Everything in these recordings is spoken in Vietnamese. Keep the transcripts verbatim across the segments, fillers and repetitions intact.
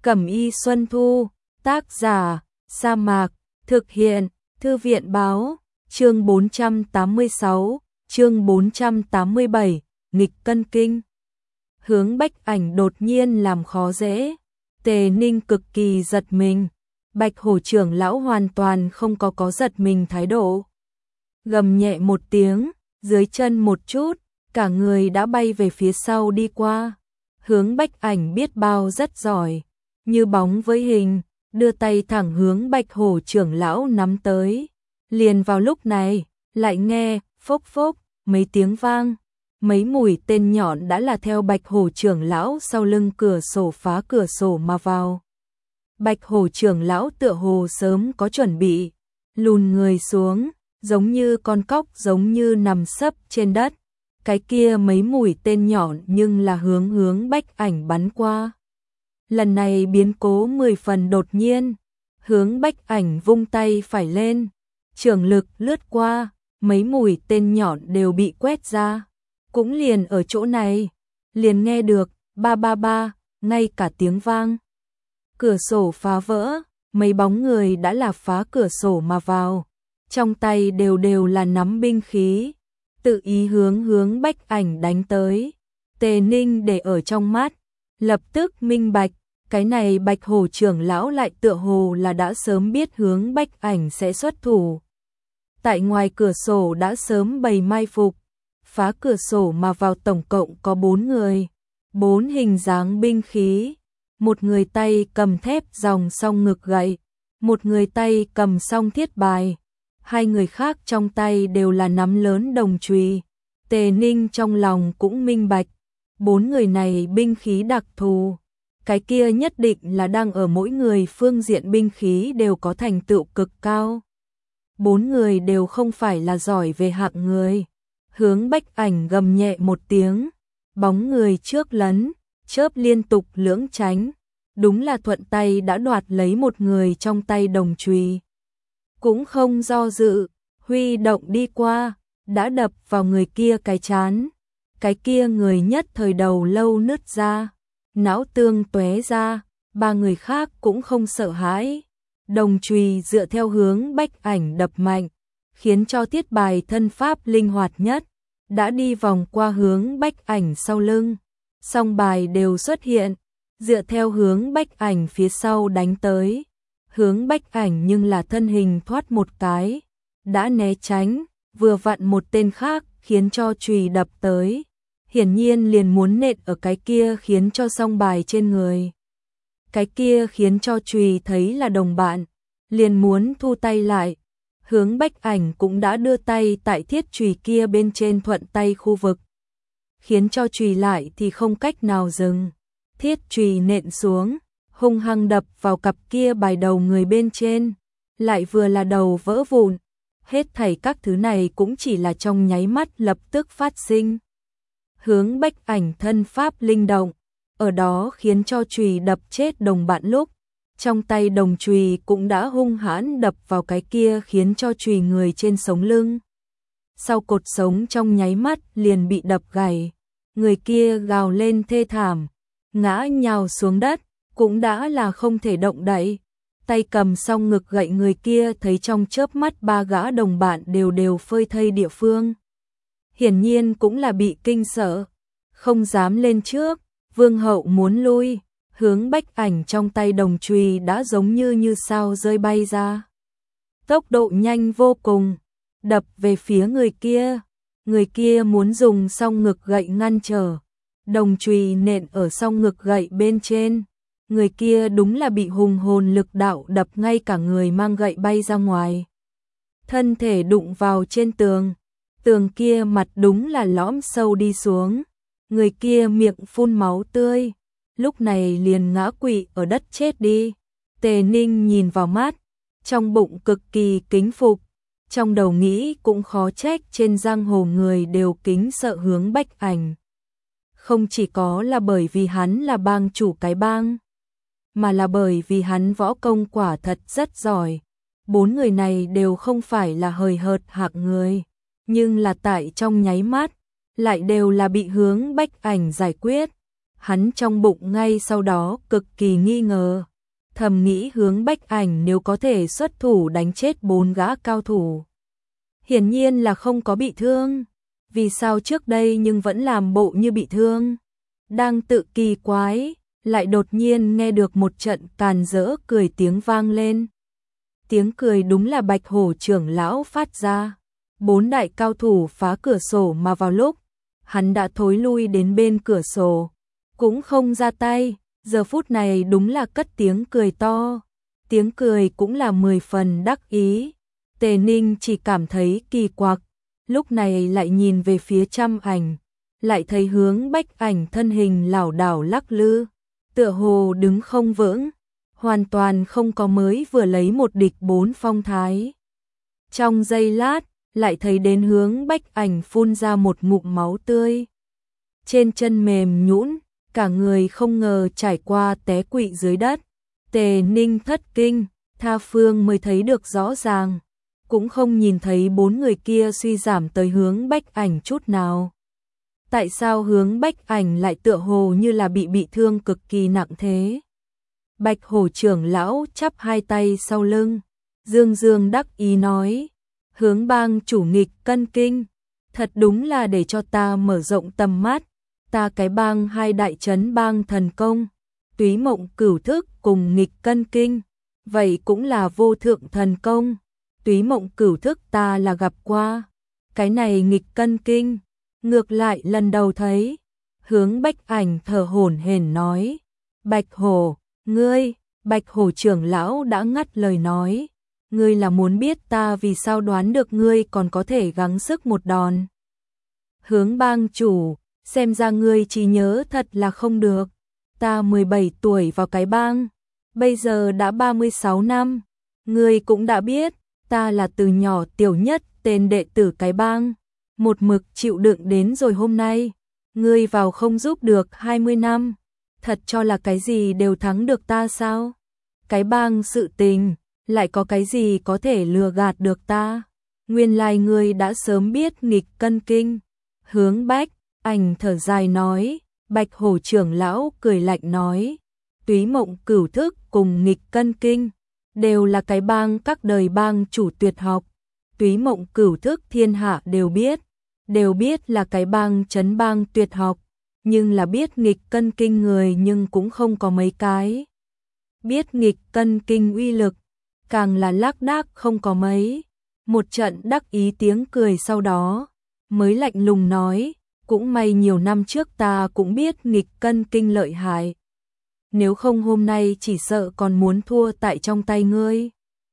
Cẩm y Xuân Thu, tác giả, Sa Mạc, thực hiện, Thư viện báo, chương bốn trăm tám mươi sáu, chương bốn trăm tám mươi bảy, nghịch cân kinh. Hướng Bách Ảnh đột nhiên làm khó dễ, Tề Ninh cực kỳ giật mình, Bạch Hổ trưởng lão hoàn toàn không có có giật mình thái độ. Gầm nhẹ một tiếng, dưới chân một chút, cả người đã bay về phía sau đi qua. Hướng Bách Ảnh biết bao rất giỏi, như bóng với hình, đưa tay thẳng hướng Bạch Hổ trưởng lão nắm tới. Liền vào lúc này, lại nghe phốc phốc mấy tiếng vang, mấy mũi tên nhọn đã là theo Bạch Hổ trưởng lão sau lưng cửa sổ phá cửa sổ mà vào. Bạch Hổ trưởng lão tựa hồ sớm có chuẩn bị, lùn người xuống, giống như con cóc giống như nằm sấp trên đất. Cái kia mấy mũi tên nhọn nhưng là hướng hướng Bách Ảnh bắn qua. Lần này biến cố mười phần đột nhiên, hướng Bách Ảnh vung tay phải lên, trường lực lướt qua, mấy mũi tên nhọn đều bị quét ra. Cũng liền ở chỗ này, liền nghe được ba ba ba, ngay cả tiếng vang. Cửa sổ phá vỡ, mấy bóng người đã là phá cửa sổ mà vào, trong tay đều đều là nắm binh khí, tự ý hướng hướng Bách Ảnh đánh tới. Tề Ninh để ở trong mắt, lập tức minh bạch, cái này Bạch Hổ trưởng lão lại tựa hồ là đã sớm biết hướng Bách Ảnh sẽ xuất thủ. Tại ngoài cửa sổ đã sớm bày mai phục, phá cửa sổ mà vào tổng cộng có bốn người, bốn hình dáng binh khí, một người tay cầm thép dòng song ngực gậy, một người tay cầm song thiết bài, hai người khác trong tay đều là nắm lớn đồng chùy. Tề Ninh trong lòng cũng minh bạch, bốn người này binh khí đặc thù, cái kia nhất định là đang ở mỗi người phương diện binh khí đều có thành tựu cực cao. Bốn người đều không phải là giỏi về hạng người. Hướng Bách Ảnh gầm nhẹ một tiếng, bóng người trước lấn, chớp liên tục lưỡng tránh, đúng là thuận tay đã đoạt lấy một người trong tay đồng chùy. Cũng không do dự, huy động đi qua, đã đập vào người kia cái chán. Cái kia người nhất thời đầu lâu nứt ra, não tương tóe ra, ba người khác cũng không sợ hãi. Đồng chùy dựa theo hướng Bách Ảnh đập mạnh, khiến cho thiết bài thân pháp linh hoạt nhất, đã đi vòng qua hướng Bách Ảnh sau lưng. Song bài đều xuất hiện, dựa theo hướng Bách Ảnh phía sau đánh tới. Hướng Bách Ảnh nhưng là thân hình thoát một cái, đã né tránh, vừa vặn một tên khác khiến cho chùy đập tới. Hiển nhiên liền muốn nện ở cái kia khiến cho song bài trên người. Cái kia khiến cho chùy thấy là đồng bạn, liền muốn thu tay lại. Hướng Bách Ảnh cũng đã đưa tay tại thiết chùy kia bên trên thuận tay khu vực, khiến cho chùy lại thì không cách nào dừng. Thiết chùy nện xuống, hung hăng đập vào cặp kia bài đầu người bên trên, lại vừa là đầu vỡ vụn. Hết thảy các thứ này cũng chỉ là trong nháy mắt lập tức phát sinh. Hướng Bách Ảnh thân pháp linh động, ở đó khiến cho chùy đập chết đồng bạn lúc, trong tay đồng chùy cũng đã hung hãn đập vào cái kia khiến cho chùy người trên sống lưng. Sau cột sống trong nháy mắt liền bị đập gãy, người kia gào lên thê thảm, ngã nhào xuống đất, cũng đã là không thể động đậy. Tay cầm song ngực gậy người kia thấy trong chớp mắt ba gã đồng bạn đều đều phơi thây địa phương. Hiển nhiên cũng là bị kinh sợ, không dám lên trước. Vương hậu muốn lui, hướng Bách Ảnh trong tay đồng chùy đã giống như như sao rơi bay ra. Tốc độ nhanh vô cùng, đập về phía người kia. Người kia muốn dùng song ngực gậy ngăn trở, đồng chùy nện ở song ngực gậy bên trên. Người kia đúng là bị hùng hồn lực đạo đập ngay cả người mang gậy bay ra ngoài. Thân thể đụng vào trên tường, tường kia mặt đúng là lõm sâu đi xuống. Người kia miệng phun máu tươi, lúc này liền ngã quỵ ở đất chết đi. Tề Ninh nhìn vào mắt, trong bụng cực kỳ kính phục, trong đầu nghĩ cũng khó trách trên giang hồ người đều kính sợ hướng Bách Ảnh. Không chỉ có là bởi vì hắn là bang chủ cái bang, mà là bởi vì hắn võ công quả thật rất giỏi. Bốn người này đều không phải là hời hợt hạng người, nhưng là tại trong nháy mắt, lại đều là bị hướng Bách Ảnh giải quyết. hắn trong bụng ngay sau đó cực kỳ nghi ngờ, thầm nghĩ Hướng Bách Ảnh nếu có thể xuất thủ đánh chết bốn gã cao thủ, hiển nhiên là không có bị thương, vì sao trước đây nhưng vẫn làm bộ như bị thương. Đang tự kỳ quái, lại đột nhiên nghe được một trận càn rỡ cười tiếng vang lên. Tiếng cười đúng là Bạch Hổ trưởng lão phát ra. Bốn đại cao thủ phá cửa sổ mà vào lúc hắn đã thối lui đến bên cửa sổ, cũng không ra tay, giờ phút này đúng là cất tiếng cười to. Tiếng cười cũng là mười phần đắc ý. Tề Ninh chỉ cảm thấy kỳ quặc, lúc này lại nhìn về phía Trăm Ảnh, lại thấy Hướng Bách Ảnh thân hình lảo đảo lắc lư, tựa hồ đứng không vững, hoàn toàn không có mới vừa lấy một địch bốn phong thái. Trong giây lát, lại thấy đến Hướng Bách Ảnh phun ra một ngụm máu tươi. Trên chân mềm nhũn, cả người không ngờ trải qua té quỵ dưới đất. Tề Ninh thất kinh, tha phương mới thấy được rõ ràng, cũng không nhìn thấy bốn người kia suy giảm tới Hướng Bách Ảnh chút nào. Tại sao Hướng Bách Ảnh lại tựa hồ như là bị bị thương cực kỳ nặng thế? Bạch Hổ trưởng lão chắp hai tay sau lưng, dương dương đắc ý nói, Hướng bang chủ nghịch cân kinh, thật đúng là để cho ta mở rộng tầm mắt, ta cái bang hai đại trấn bang thần công, túy mộng cửu thức cùng nghịch cân kinh, vậy cũng là vô thượng thần công, túy mộng cửu thức ta là gặp qua, cái này nghịch cân kinh, ngược lại lần đầu thấy. Hướng Bách Ảnh thở hổn hển nói, Bạch Hổ, ngươi, Bạch Hổ trưởng lão đã ngắt lời nói, ngươi là muốn biết ta vì sao đoán được ngươi còn có thể gắng sức một đòn. Hướng bang chủ, xem ra ngươi trí nhớ thật là không được, ta mười bảy tuổi vào cái bang, bây giờ đã ba mươi sáu năm, ngươi cũng đã biết, ta là từ nhỏ tiểu nhất tên đệ tử cái bang, một mực chịu đựng đến rồi hôm nay, ngươi vào không giúp được hai mươi năm, thật cho là cái gì đều thắng được ta sao? Cái bang sự tình, lại có cái gì có thể lừa gạt được ta? Nguyên lai ngươi đã sớm biết nghịch cân kinh. Hướng Bách Ảnh thở dài nói, Bạch Hổ trưởng lão cười lạnh nói, túy mộng cửu thức cùng nghịch cân kinh, đều là cái bang các đời bang chủ tuyệt học. Túy mộng cửu thức thiên hạ đều biết, đều biết là cái bang trấn bang tuyệt học, nhưng là biết nghịch cân kinh người nhưng cũng không có mấy cái. Biết nghịch cân kinh uy lực, càng là lác đác không có mấy. Một trận đắc ý tiếng cười sau đó, mới lạnh lùng nói, cũng may nhiều năm trước ta cũng biết nghịch cân kinh lợi hại. Nếu không hôm nay chỉ sợ còn muốn thua tại trong tay ngươi.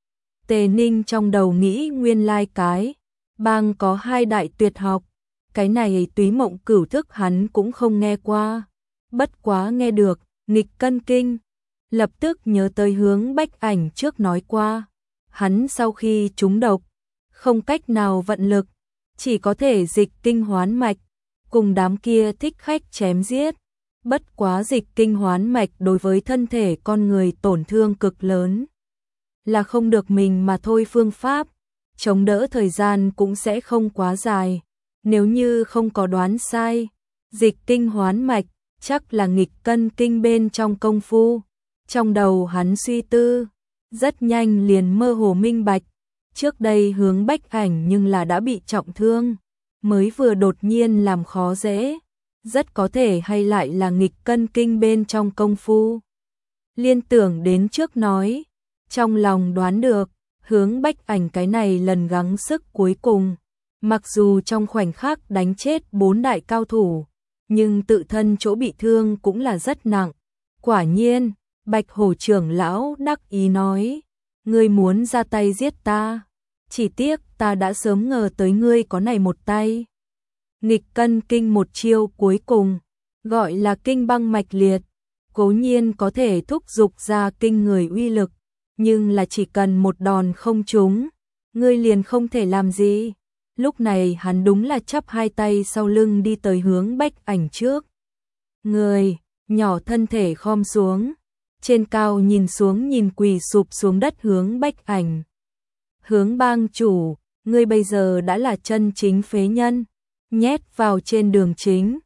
Tề Ninh trong đầu nghĩ nguyên lai cái bang có hai đại tuyệt học, cái này túy mộng cửu thức hắn cũng không nghe qua, bất quá nghe được nghịch cân kinh, lập tức nhớ tới Hướng Bách Ảnh trước nói qua, hắn sau khi trúng độc, không cách nào vận lực, chỉ có thể dịch kinh hoán mạch, cùng đám kia thích khách chém giết, bất quá dịch kinh hoán mạch đối với thân thể con người tổn thương cực lớn, là không được mình mà thôi, phương pháp chống đỡ thời gian cũng sẽ không quá dài. Nếu như không có đoán sai, dịch kinh hoán mạch chắc là nghịch cân kinh bên trong công phu. Trong đầu hắn suy tư, rất nhanh liền mơ hồ minh bạch, trước đây Hướng Bách Ảnh nhưng là đã bị trọng thương, mới vừa đột nhiên làm khó dễ, rất có thể hay lại là nghịch cân kinh bên trong công phu. Liên tưởng đến trước nói, trong lòng đoán được, Hướng Bách Ảnh cái này lần gắng sức cuối cùng, mặc dù trong khoảnh khắc đánh chết bốn đại cao thủ, nhưng tự thân chỗ bị thương cũng là rất nặng. Quả nhiên, Bạch Hổ trưởng lão đắc ý nói, ngươi muốn ra tay giết ta, chỉ tiếc ta đã sớm ngờ tới ngươi có này một tay. Nghịch cân kinh một chiêu cuối cùng, gọi là kinh băng mạch liệt, cố nhiên có thể thúc giục ra kinh người uy lực, nhưng là chỉ cần một đòn không trúng, ngươi liền không thể làm gì. Lúc này hắn đúng là chắp hai tay sau lưng đi tới Hướng Bách Ảnh trước. Người, nhỏ thân thể khom xuống, trên cao nhìn xuống nhìn quỳ sụp xuống đất Hướng Bách Ảnh. Hướng bang chủ, ngươi bây giờ đã là chân chính phế nhân, nhét vào trên đường chính,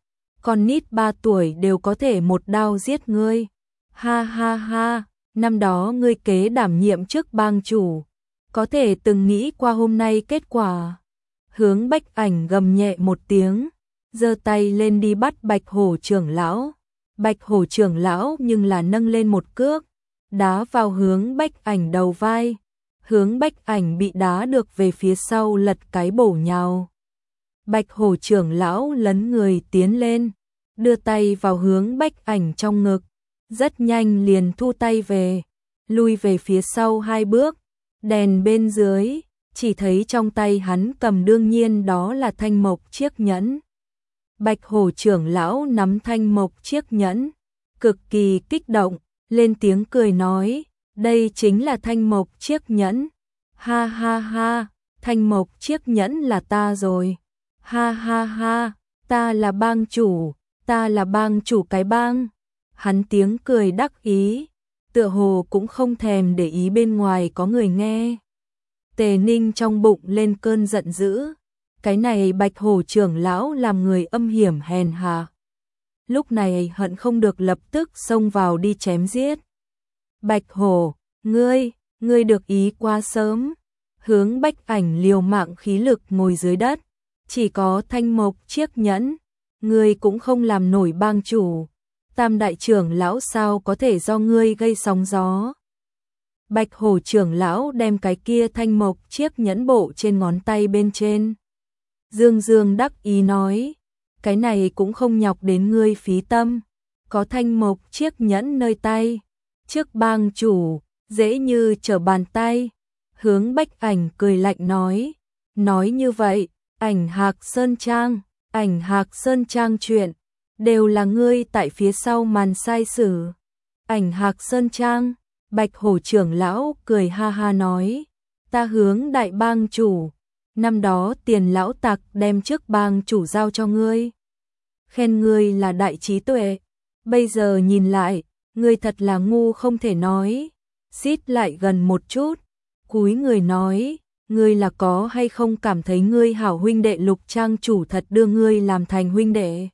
con nít ba tuổi đều có thể một đao giết ngươi. Ha ha ha, năm đó ngươi kế đảm nhiệm chức bang chủ, có thể từng nghĩ qua hôm nay kết quả. Hướng Bách Ảnh gầm nhẹ một tiếng, giơ tay lên đi bắt Bạch Hổ trưởng lão. Bạch Hổ trưởng lão nhưng là nâng lên một cước, đá vào Hướng Bách Ảnh đầu vai. Hướng Bách Ảnh bị đá được về phía sau lật cái bổ nhào. Bạch Hổ trưởng lão lấn người tiến lên, đưa tay vào Hướng Bách Ảnh trong ngực, rất nhanh liền thu tay về, lui về phía sau hai bước. Đèn bên dưới, chỉ thấy trong tay hắn cầm đương nhiên đó là thanh mộc chiếc nhẫn. Bạch Hổ trưởng lão nắm thanh mộc chiếc nhẫn, cực kỳ kích động, lên tiếng cười nói, đây chính là thanh mộc chiếc nhẫn. Ha ha ha, thanh mộc chiếc nhẫn là ta rồi. Ha ha ha, ta là bang chủ, ta là bang chủ cái bang. Hắn tiếng cười đắc ý, tựa hồ cũng không thèm để ý bên ngoài có người nghe. Tề Ninh trong bụng lên cơn giận dữ, cái này Bạch Hổ trưởng lão làm người âm hiểm hèn hạ. Lúc này hận không được lập tức xông vào đi chém giết. Bạch Hổ, ngươi, ngươi được ý quá sớm. Hướng Bách Ảnh liều mạng khí lực ngồi dưới đất, chỉ có thanh mộc chiếc nhẫn, ngươi cũng không làm nổi bang chủ. Tam đại trưởng lão sao có thể do ngươi gây sóng gió. Bạch Hổ trưởng lão đem cái kia thanh mộc chiếc nhẫn bộ trên ngón tay bên trên. Dương Dương đắc ý nói, cái này cũng không nhọc đến ngươi phí tâm, có thanh mộc chiếc nhẫn nơi tay, trước bang chủ, dễ như trở bàn tay. Hướng Bách Ảnh cười lạnh nói, nói như vậy, Ảnh Hạc Sơn Trang, Ảnh Hạc Sơn Trang chuyện, đều là ngươi tại phía sau màn sai sử. Ảnh Hạc Sơn Trang, Bạch Hổ trưởng lão cười ha ha nói, ta Hướng đại bang chủ, năm đó Tiền lão tặc đem trước bang chủ giao cho ngươi, khen ngươi là đại trí tuệ, bây giờ nhìn lại, ngươi thật là ngu không thể nói. Xít lại gần một chút, cúi người nói, ngươi là có hay không cảm thấy ngươi hảo huynh đệ Lục trang chủ thật đưa ngươi làm thành huynh đệ?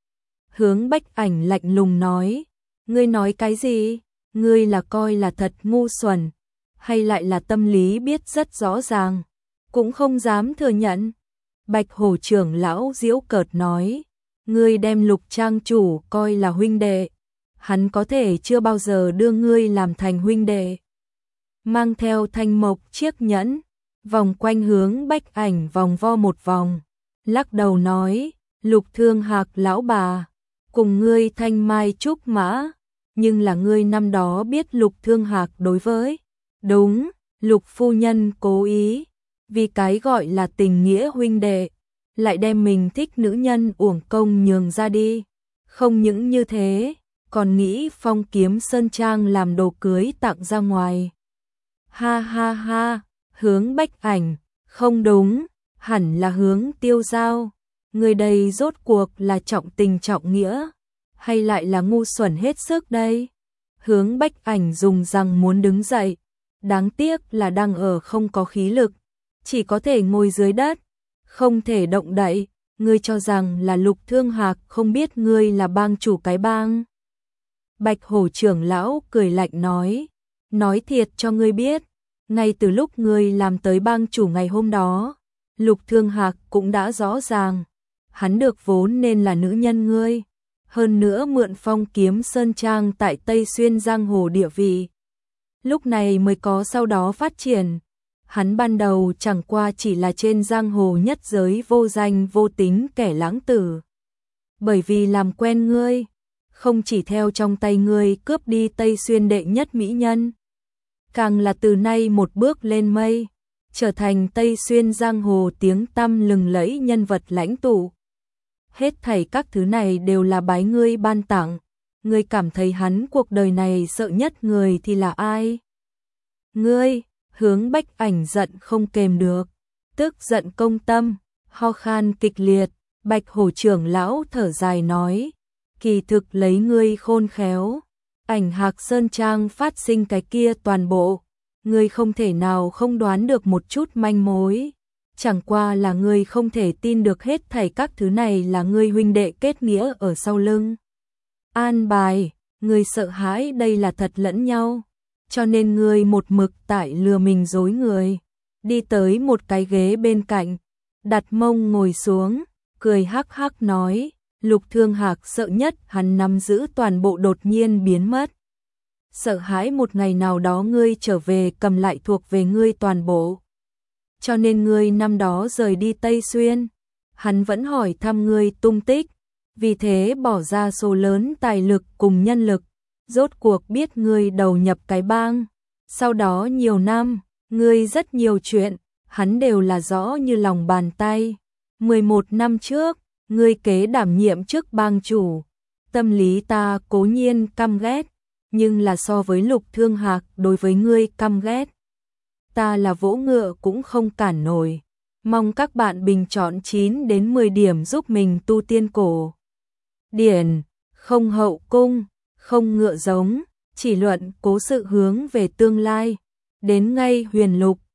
Hướng Bách Ảnh lạnh lùng nói, ngươi nói cái gì? Ngươi là coi là thật ngu xuẩn, hay lại là tâm lý biết rất rõ ràng, cũng không dám thừa nhận. Bạch Hổ trưởng lão giễu cợt nói, ngươi đem Lục trang chủ coi là huynh đệ, hắn có thể chưa bao giờ đưa ngươi làm thành huynh đệ. Mang theo thanh mộc chiếc nhẫn, vòng quanh Hướng Bách Ảnh vòng vo một vòng, lắc đầu nói, Lục Thương Hạc lão bà, cùng ngươi thanh mai trúc mã, nhưng là ngươi năm đó biết Lục Thương Hạc đối với, đúng, Lục phu nhân cố ý, vì cái gọi là tình nghĩa huynh đệ, lại đem mình thích nữ nhân uổng công nhường ra đi, không những như thế, còn nghĩ Phong Kiếm Sơn Trang làm đồ cưới tặng ra ngoài. Ha ha ha, Hướng Bách Ảnh, không đúng, hẳn là Hướng Tiêu Giao, người đây rốt cuộc là trọng tình trọng nghĩa, hay lại là ngu xuẩn hết sức đây? Hướng Bách Ảnh dùng răng muốn đứng dậy, đáng tiếc là đang ở không có khí lực, chỉ có thể ngồi dưới đất, không thể động đậy. Ngươi cho rằng là Lục Thương Hạc không biết ngươi là bang chủ cái bang? Bạch Hổ trưởng lão cười lạnh nói, nói thiệt cho ngươi biết, ngay từ lúc ngươi làm tới bang chủ ngày hôm đó, Lục Thương Hạc cũng đã rõ ràng, hắn được vốn nên là nữ nhân ngươi, hơn nữa mượn Phong Kiếm Sơn Trang tại Tây Xuyên giang hồ địa vị, lúc này mới có sau đó phát triển. Hắn ban đầu chẳng qua chỉ là trên giang hồ nhất giới vô danh vô tính kẻ lãng tử. Bởi vì làm quen ngươi, không chỉ theo trong tay ngươi cướp đi Tây Xuyên đệ nhất mỹ nhân, càng là từ nay một bước lên mây, trở thành Tây Xuyên giang hồ tiếng tăm lừng lẫy nhân vật lãnh tụ. Hết thảy các thứ này đều là bái ngươi ban tặng, ngươi cảm thấy hắn cuộc đời này sợ nhất người thì là ai? Ngươi! Hướng Bách Ảnh giận không kềm được, tức giận công tâm, ho khan kịch liệt. Bạch Hổ trưởng lão thở dài nói, kỳ thực lấy ngươi khôn khéo, Ảnh Hạc Sơn Trang phát sinh cái kia toàn bộ, ngươi không thể nào không đoán được một chút manh mối. chẳng qua là ngươi không thể tin được hết thảy các thứ này là ngươi huynh đệ kết nghĩa ở sau lưng. An bài, ngươi sợ hãi đây là thật lẫn nhau, cho nên ngươi một mực tại lừa mình dối người. Đi tới một cái ghế bên cạnh, đặt mông ngồi xuống, cười hắc hắc nói, Lục Thương Hạc sợ nhất hắn nắm giữ toàn bộ đột nhiên biến mất. Sợ hãi một ngày nào đó ngươi trở về cầm lại thuộc về ngươi toàn bộ. Cho nên ngươi năm đó rời đi Tây Xuyên, hắn vẫn hỏi thăm ngươi tung tích, vì thế bỏ ra số lớn tài lực cùng nhân lực, rốt cuộc biết ngươi đầu nhập cái bang. Sau đó nhiều năm, ngươi rất nhiều chuyện, hắn đều là rõ như lòng bàn tay. mười một năm trước, ngươi kế đảm nhiệm chức bang chủ, tâm lý ta cố nhiên căm ghét, nhưng là so với Lục Thương Hạc đối với ngươi căm ghét, ta là vỗ ngựa cũng không cản nổi. Mong các bạn bình chọn chín đến mười điểm giúp mình tu tiên cổ điển, không hậu cung, không ngựa giống, chỉ luận cố sự hướng về tương lai. Đến ngay Huyền Lục.